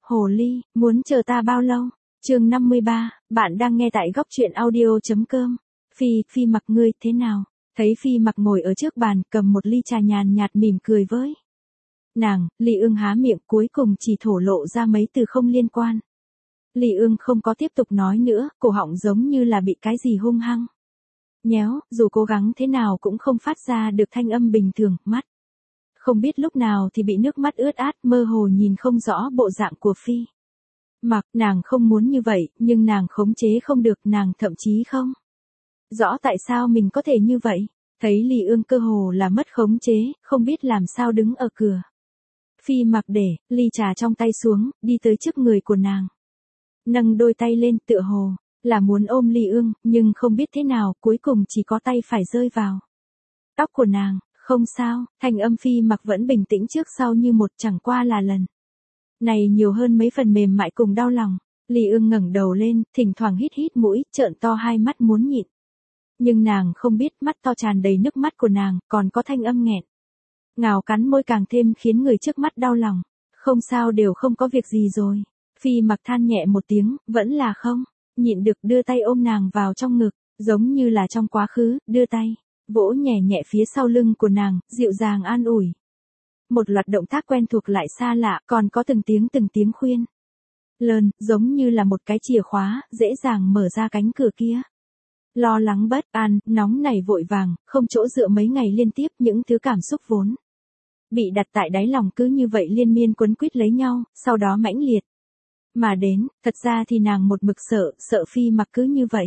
Hồ ly, muốn chờ ta bao lâu? Chương 53, bạn đang nghe tại góc truyện audio.com. Phi Mặc ngươi thế nào? Thấy Phi Mặc ngồi ở trước bàn cầm một ly trà nhàn nhạt mỉm cười với nàng, Ly Ương há miệng cuối cùng chỉ thổ lộ ra mấy từ không liên quan. Ly Ương không có tiếp tục nói nữa, cổ họng giống như là bị cái gì hung hăng nhéo, dù cố gắng thế nào cũng không phát ra được thanh âm bình thường, mắt không biết lúc nào thì bị nước mắt ướt át, mơ hồ nhìn không rõ bộ dạng của Phi Mặc. Nàng không muốn như vậy, nhưng nàng khống chế không được, nàng thậm chí không rõ tại sao mình có thể như vậy. Thấy Ly Ương cơ hồ là mất khống chế, không biết làm sao đứng ở cửa. Phi Mặc để ly trà trong tay xuống, đi tới trước người của nàng. Nâng đôi tay lên tựa hồ là muốn ôm Ly Ương, nhưng không biết thế nào, cuối cùng chỉ có tay phải rơi vào tóc của nàng. Không sao, thanh âm Phi Mặc vẫn bình tĩnh trước sau như một, chẳng qua là lần này nhiều hơn mấy phần mềm mại cùng đau lòng. Ly Ương ngẩng đầu lên, thỉnh thoảng hít hít mũi, trợn to hai mắt muốn nhịn. Nhưng nàng không biết mắt to tràn đầy nước mắt của nàng, còn có thanh âm nghẹn ngào cắn môi càng thêm khiến người trước mắt đau lòng. Không sao, đều không có việc gì rồi. Phi Mặc than nhẹ một tiếng, vẫn là không nhịn được đưa tay ôm nàng vào trong ngực, giống như là trong quá khứ, đưa tay vỗ nhẹ nhẹ phía sau lưng của nàng, dịu dàng an ủi. Một loạt động tác quen thuộc lại xa lạ, còn có từng tiếng khuyên lơn, giống như là một cái chìa khóa, dễ dàng mở ra cánh cửa kia. Lo lắng bất an, nóng nảy vội vàng, không chỗ dựa mấy ngày liên tiếp, những thứ cảm xúc vốn bị đặt tại đáy lòng cứ như vậy liên miên quấn quýt lấy nhau, sau đó mãnh liệt mà đến. Thật ra thì nàng một mực sợ Phi Mặc cứ như vậy.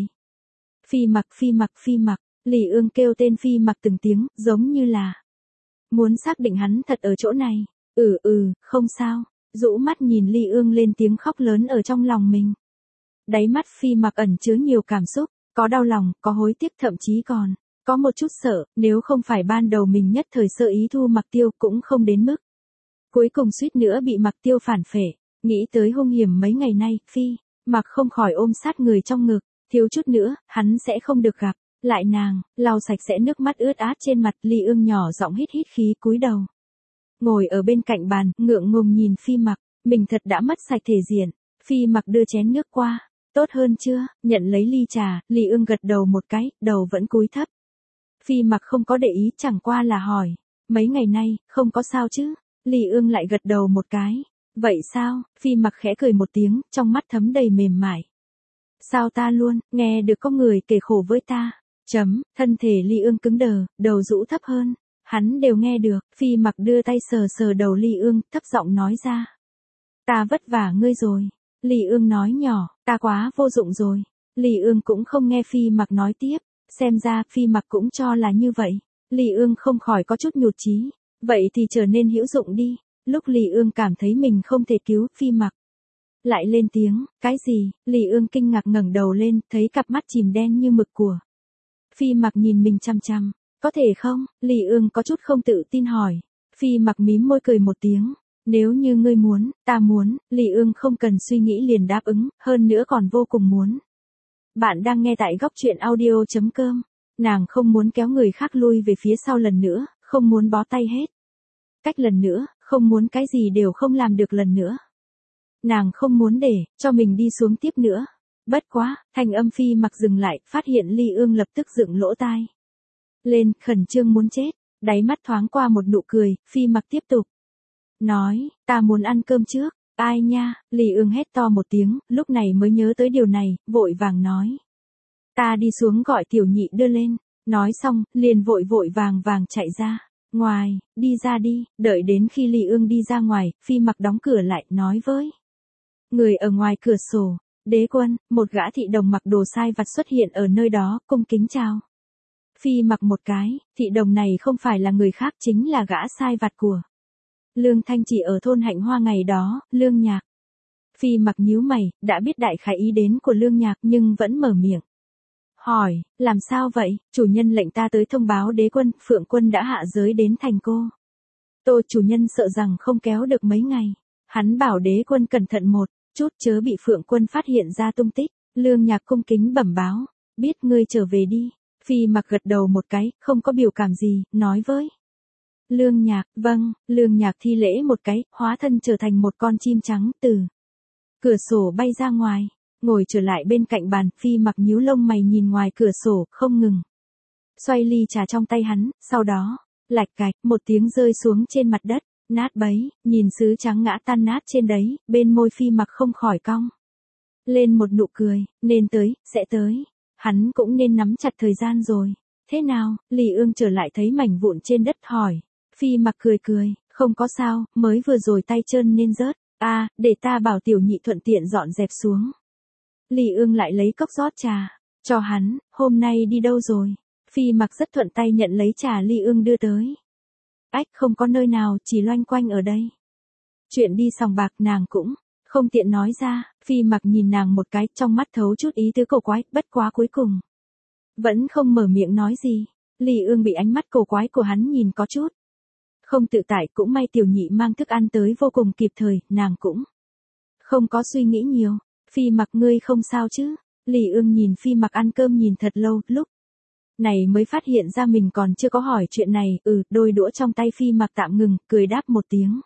Phi Mặc, Ly Ương kêu tên Phi Mặc từng tiếng, giống như là muốn xác định hắn thật ở chỗ này. Không sao. Rũ mắt nhìn Ly Ương lên tiếng khóc lớn ở trong lòng mình. Đáy mắt Phi Mặc ẩn chứa nhiều cảm xúc, có đau lòng, có hối tiếc, thậm chí còn có một chút sợ, nếu không phải ban đầu mình nhất thời sơ ý thu Mặc Tiêu cũng không đến mức cuối cùng suýt nữa bị Mặc Tiêu phản phệ. Nghĩ tới hung hiểm mấy ngày nay, Phi Mặc không khỏi ôm sát người trong ngực, thiếu chút nữa, hắn sẽ không được gặp lại nàng. Lau sạch sẽ nước mắt ướt át trên mặt, Ly Ương nhỏ giọng hít khí, cúi đầu ngồi ở bên cạnh bàn, ngượng ngùng nhìn Phi Mặc. Mình thật đã mất sạch thể diện. Phi Mặc đưa chén nước qua. Tốt hơn chưa? Nhận lấy ly trà, Ly Ương gật đầu một cái, đầu vẫn cúi thấp. Phi Mặc không có để ý, chẳng qua là hỏi, mấy ngày nay, không có sao chứ? Ly Ương lại gật đầu một cái. Vậy sao? Phi Mặc khẽ cười một tiếng, trong mắt thấm đầy mềm mại. Sao ta luôn nghe được có người kể khổ với ta? Thân thể Ly Ương cứng đờ, đầu rũ thấp hơn. Hắn đều nghe được. Phi Mặc đưa tay sờ đầu Ly Ương, thấp giọng nói ra. Ta vất vả ngươi rồi. Ly Ương nói nhỏ, ta quá vô dụng rồi. Ly Ương cũng không nghe Phi Mặc nói tiếp. Xem ra Phi Mặc cũng cho là như vậy. Ly Ương không khỏi có chút nhụt chí. Vậy thì trở nên hữu dụng đi. Lúc Ly Ương cảm thấy mình không thể cứu, Phi Mặc lại lên tiếng. Cái gì? Ly Ương kinh ngạc ngẩng đầu lên, thấy cặp mắt chìm đen như mực của Phi Mặc nhìn mình chăm chăm. Có thể không? Ly Ương có chút không tự tin hỏi. Phi Mặc mím môi cười một tiếng. Nếu như ngươi muốn, ta muốn. Ly Ương không cần suy nghĩ liền đáp ứng, hơn nữa còn vô cùng muốn. Bạn đang nghe tại góc truyện audio.com. Nàng không muốn kéo người khác lui về phía sau lần nữa, không muốn bó tay hết cách lần nữa, không muốn cái gì đều không làm được lần nữa. Nàng không muốn để cho mình đi xuống tiếp nữa. Bất quá, thanh âm Phi Mặc dừng lại, phát hiện Ly Ương lập tức dựng lỗ tai lên, khẩn trương muốn chết. Đáy mắt thoáng qua một nụ cười, Phi Mặc tiếp tục nói, ta muốn ăn cơm trước. Ai nha? Ly Ương hét to một tiếng, lúc này mới nhớ tới điều này, vội vàng nói. Ta đi xuống gọi Tiểu Nhị đưa lên. Nói xong, liền vội vàng chạy ra ngoài. Đi ra đi. Đợi đến khi Ly Ương đi ra ngoài, Phi Mặc đóng cửa lại, nói với người ở ngoài cửa sổ. Đế quân. Một gã thị đồng mặc đồ sai vặt xuất hiện ở nơi đó, cung kính chào Phi Mặc một cái. Thị đồng này không phải là người khác, chính là gã sai vặt của Lương Thanh Chỉ ở thôn Hạnh Hoa ngày đó, Lương Nhạc. Phi Mặc nhíu mày, đã biết đại khái ý đến của Lương Nhạc nhưng vẫn mở miệng hỏi, làm sao vậy? Chủ nhân lệnh ta tới thông báo đế quân, Phượng quân đã hạ giới đến thành cô Tô. Chủ nhân sợ rằng không kéo được mấy ngày. Hắn bảo đế quân cẩn thận một chút, chớ bị Phượng quân phát hiện ra tung tích. Lương Nhạc cung kính bẩm báo, biết, ngươi trở về đi. Phi Mặc gật đầu một cái, không có biểu cảm gì, nói với Lương Nhạc. Vâng. Lương Nhạc thi lễ một cái, hóa thân trở thành một con chim trắng, từ cửa sổ bay ra ngoài, ngồi trở lại bên cạnh bàn, Phi Mặc nhíu lông mày nhìn ngoài cửa sổ, không ngừng xoay ly trà trong tay hắn, sau đó, lạch cạch, một tiếng rơi xuống trên mặt đất, nát bấy, nhìn sứ trắng ngã tan nát trên đấy, bên môi Phi Mặc không khỏi cong lên một nụ cười, nên tới, sẽ tới. Hắn cũng nên nắm chặt thời gian rồi. Thế nào, Lý Ương trở lại thấy mảnh vụn trên đất hỏi. Phi Mặc cười cười, không có sao, mới vừa rồi tay chân nên rớt. À, để ta bảo tiểu nhị thuận tiện dọn dẹp xuống. Lý Ương lại lấy cốc rót trà, cho hắn, hôm nay đi đâu rồi? Phi Mặc rất thuận tay nhận lấy trà Lý Ương đưa tới. Ách, không có nơi nào, chỉ loanh quanh ở đây. Chuyện đi sòng bạc nàng cũng không tiện nói ra. Phi Mặc nhìn nàng một cái, trong mắt thấu chút ý tứ cổ quái, bất quá cuối cùng vẫn không mở miệng nói gì. Lý Ương bị ánh mắt cổ quái của hắn nhìn có chút không tự tại, cũng may tiểu nhị mang thức ăn tới vô cùng kịp thời, nàng cũng không có suy nghĩ nhiều. Phi Mặc ngươi không sao chứ? Lý Ương nhìn Phi Mặc ăn cơm nhìn thật lâu, lúc này mới phát hiện ra mình còn chưa có hỏi chuyện này. Đôi đũa trong tay Phi Mặc tạm ngừng, cười đáp một tiếng.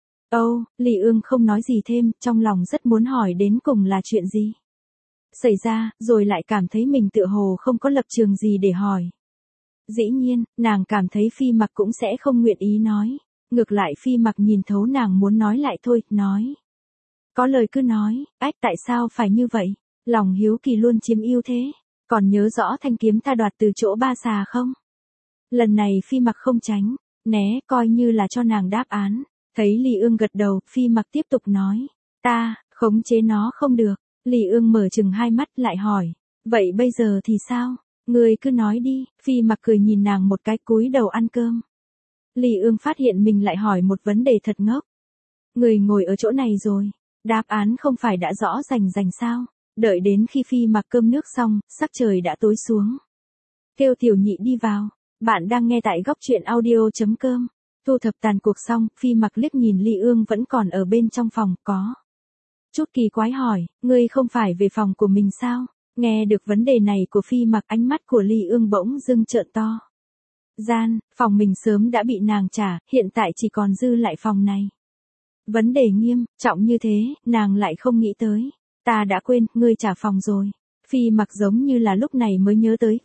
Lý Ương không nói gì thêm, trong lòng rất muốn hỏi đến cùng là chuyện gì xảy ra, rồi lại cảm thấy mình tựa hồ không có lập trường gì để hỏi. Dĩ nhiên, nàng cảm thấy Phi Mặc cũng sẽ không nguyện ý nói. Ngược lại Phi Mặc nhìn thấu nàng muốn nói lại thôi, nói. Có lời cứ nói, ách tại sao phải như vậy? Lòng hiếu kỳ luôn chiếm ưu thế. Còn nhớ rõ thanh kiếm ta đoạt từ chỗ Ba Xà không? Lần này Phi Mặc không tránh, né, coi như là cho nàng đáp án. Thấy Lý Ương gật đầu, Phi Mặc tiếp tục nói. Ta, khống chế nó không được. Lý Ương mở chừng hai mắt lại hỏi. Vậy bây giờ thì sao? Ngươi cứ nói đi. Phi Mặc cười nhìn nàng một cái, cúi đầu ăn cơm. Lý Ương phát hiện mình lại hỏi một vấn đề thật ngốc. Người ngồi ở chỗ này rồi. Đáp án không phải đã rõ rành sao? Đợi đến khi Phi Mặc cơm nước xong, sắc trời đã tối xuống. Kêu tiểu nhị đi vào. Bạn đang nghe tại góc truyện audio.com. Thu thập tàn cuộc xong, Phi Mặc liếc nhìn Lý Ương vẫn còn ở bên trong phòng, có chút kỳ quái hỏi, ngươi không phải về phòng của mình sao? Nghe được vấn đề này của Phi Mặc, ánh mắt của Lý Ương bỗng dưng trợn to. Phòng mình sớm đã bị nàng trả, hiện tại chỉ còn dư lại phòng này. Vấn đề nghiêm trọng như thế, nàng lại không nghĩ tới. Ta đã quên, ngươi trả phòng rồi. Phi Mặc giống như là lúc này mới nhớ tới,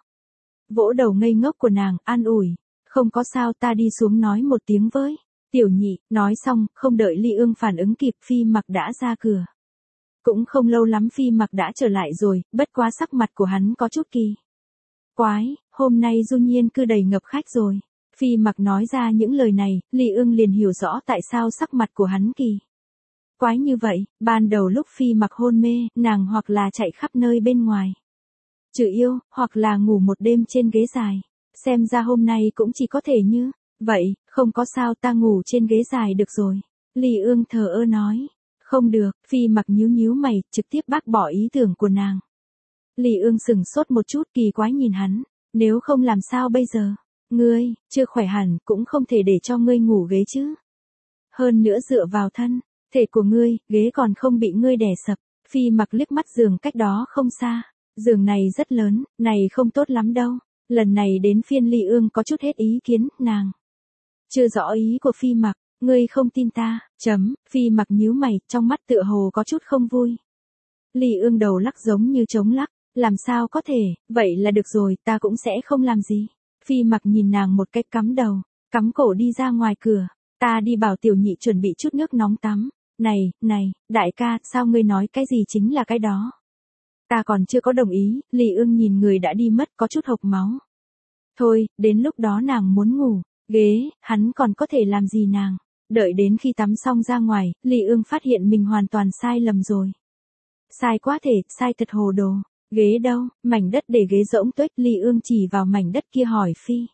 vỗ đầu ngây ngốc của nàng, an ủi. Không có sao, ta đi xuống nói một tiếng với tiểu nhị. Nói xong, không đợi Lý Ương phản ứng kịp, Phi Mặc đã ra cửa. Cũng không lâu lắm Phi Mặc đã trở lại rồi, bất quá sắc mặt của hắn có chút kỳ quái, hôm nay du nhiên cư đầy ngập khách rồi. Phi Mặc nói ra những lời này, Lý Ương liền hiểu rõ tại sao sắc mặt của hắn kỳ quái như vậy. Ban đầu lúc Phi Mặc hôn mê, nàng hoặc là chạy khắp nơi bên ngoài trừ yêu, hoặc là ngủ một đêm trên ghế dài. Xem ra hôm nay cũng chỉ có thể như vậy. Không có sao, ta ngủ trên ghế dài được rồi. Lý Ương thờ ơ nói. Không được. Phi Mặc nhíu mày, trực tiếp bác bỏ ý tưởng của nàng. Lý Ương sừng sốt một chút, kỳ quái nhìn hắn. Nếu không làm sao bây giờ? Ngươi, chưa khỏe hẳn, cũng không thể để cho ngươi ngủ ghế chứ. Hơn nữa dựa vào thân thể của ngươi, ghế còn không bị ngươi đè sập. Phi Mặc liếc mắt giường cách đó không xa. Giường này rất lớn, này không tốt lắm đâu. Lần này đến phiên Lý Ương có chút hết ý kiến, nàng chưa rõ ý của Phi Mặc. Ngươi không tin ta? Phi Mặc nhíu mày, trong mắt tựa hồ có chút không vui. Lý Ương đầu lắc giống như trống lắc. Làm sao có thể? Vậy là được rồi, ta cũng sẽ không làm gì. Phi Mặc nhìn nàng một cách cắm đầu, cắm cổ đi ra ngoài cửa. Ta đi bảo tiểu nhị chuẩn bị chút nước nóng tắm. Này, đại ca, sao ngươi nói cái gì chính là cái đó? Ta còn chưa có đồng ý. Lý Ương nhìn người đã đi mất, có chút hộc máu. Thôi, đến lúc đó nàng muốn ngủ ghế, hắn còn có thể làm gì nàng? Đợi đến khi tắm xong ra ngoài, Lý Ương phát hiện mình hoàn toàn sai lầm rồi. Sai quá thể, sai thật hồ đồ. Ghế đâu? Mảnh đất để ghế rỗng tuếch. Lý Ương chỉ vào mảnh đất kia hỏi Phi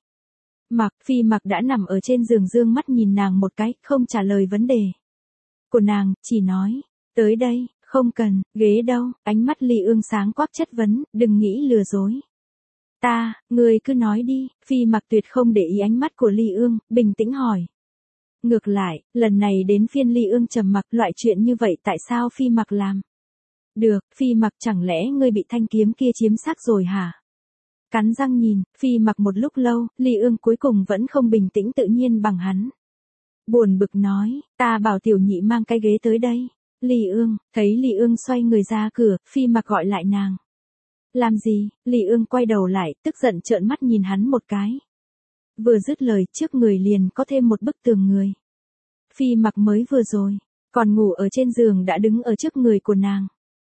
Mặc đã nằm ở trên giường, dương mắt nhìn nàng một cái, không trả lời vấn đề của nàng, chỉ nói, tới đây. Không cần. Ghế đâu? Ánh mắt Lý Ương sáng quắc chất vấn, đừng nghĩ lừa dối ngươi cứ nói đi. Phi Mặc tuyệt không để ý ánh mắt của Lý Ương, bình tĩnh hỏi. Ngược lại, lần này đến phiên Lý Ương trầm mặc, loại chuyện như vậy tại sao Phi Mặc làm được? Phi Mặc, chẳng lẽ ngươi bị thanh kiếm kia chiếm xác rồi hả? Cắn răng nhìn Phi Mặc một lúc lâu, Lý Ương cuối cùng vẫn không bình tĩnh tự nhiên bằng hắn. Buồn bực nói, ta bảo tiểu nhị mang cái ghế tới đây. Ly Ương, thấy Ly Ương xoay người ra cửa, Phi Mặc gọi lại nàng. Làm gì? Ly Ương quay đầu lại, tức giận trợn mắt nhìn hắn một cái. Vừa dứt lời, trước người liền có thêm một bức tường người. Phi Mặc mới vừa rồi, còn ngủ ở trên giường đã đứng ở trước người của nàng.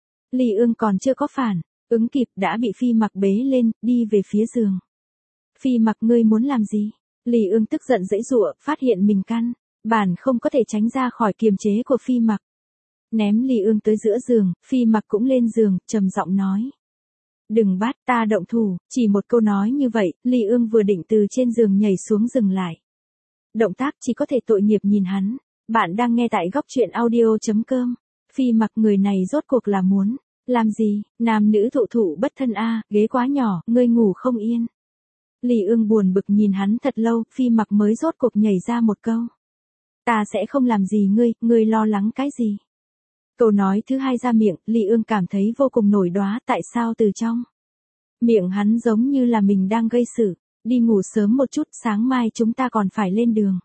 Ly Ương còn chưa có phản ứng kịp đã bị Phi Mặc bế lên, đi về phía giường. Phi Mặc, ngươi muốn làm gì? Ly Ương tức giận giãy giụa, phát hiện mình căn bản không có thể tránh ra khỏi kiềm chế của Phi Mặc. Ném Ly Ương tới giữa giường, Phi Mặc cũng lên giường, trầm giọng nói. Đừng bắt ta động thủ, chỉ một câu nói như vậy, Ly Ương vừa định từ trên giường nhảy xuống dừng lại. Động tác chỉ có thể tội nghiệp nhìn hắn. Bạn đang nghe tại góc truyện audio.com. Phi Mặc, người này rốt cuộc là muốn làm gì? Nam nữ thụ thụ bất thân a, ghế quá nhỏ, ngươi ngủ không yên. Ly Ương buồn bực nhìn hắn thật lâu, Phi Mặc mới rốt cuộc nhảy ra một câu. Ta sẽ không làm gì ngươi lo lắng cái gì? Câu nói thứ hai ra miệng, Ly Ương cảm thấy vô cùng nổi đoá, tại sao từ trong miệng hắn giống như là mình đang gây sự. Đi ngủ sớm một chút, sáng mai chúng ta còn phải lên đường.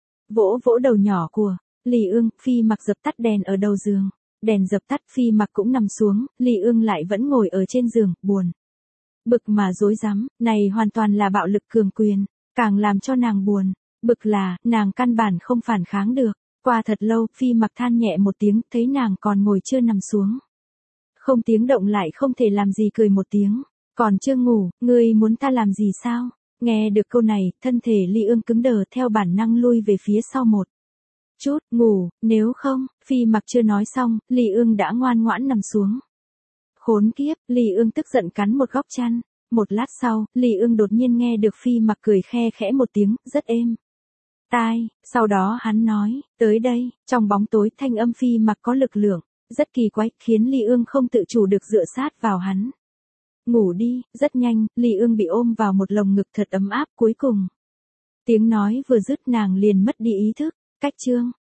Vỗ vỗ đầu nhỏ của Ly Ương, Phi Mặc dập tắt đèn ở đầu giường. Đèn dập tắt, Phi Mặc cũng nằm xuống, Ly Ương lại vẫn ngồi ở trên giường, buồn bực mà rối rắm, này hoàn toàn là bạo lực cường quyền, càng làm cho nàng buồn bực là, nàng căn bản không phản kháng được. Qua thật lâu, Phi Mặc than nhẹ một tiếng, thấy nàng còn ngồi chưa nằm xuống. Không tiếng động lại không thể làm gì, cười một tiếng. Còn chưa ngủ, ngươi muốn ta làm gì sao? Nghe được câu này, thân thể Ly Ương cứng đờ, theo bản năng lui về phía sau một chút, ngủ, nếu không. Phi Mặc chưa nói xong, Ly Ương đã ngoan ngoãn nằm xuống. Khốn kiếp, Ly Ương tức giận cắn một góc chăn. Một lát sau, Ly Ương đột nhiên nghe được Phi Mặc cười khe khẽ một tiếng, rất êm tai. Sau đó hắn nói, tới đây. Trong bóng tối, thanh âm Phi Mặc có lực lượng rất kỳ quái, khiến Ly Ương không tự chủ được dựa sát vào hắn. Ngủ đi. Rất nhanh, Ly Ương bị ôm vào một lồng ngực thật ấm áp. Cuối cùng, tiếng nói vừa dứt, nàng liền mất đi ý thức. Cách chương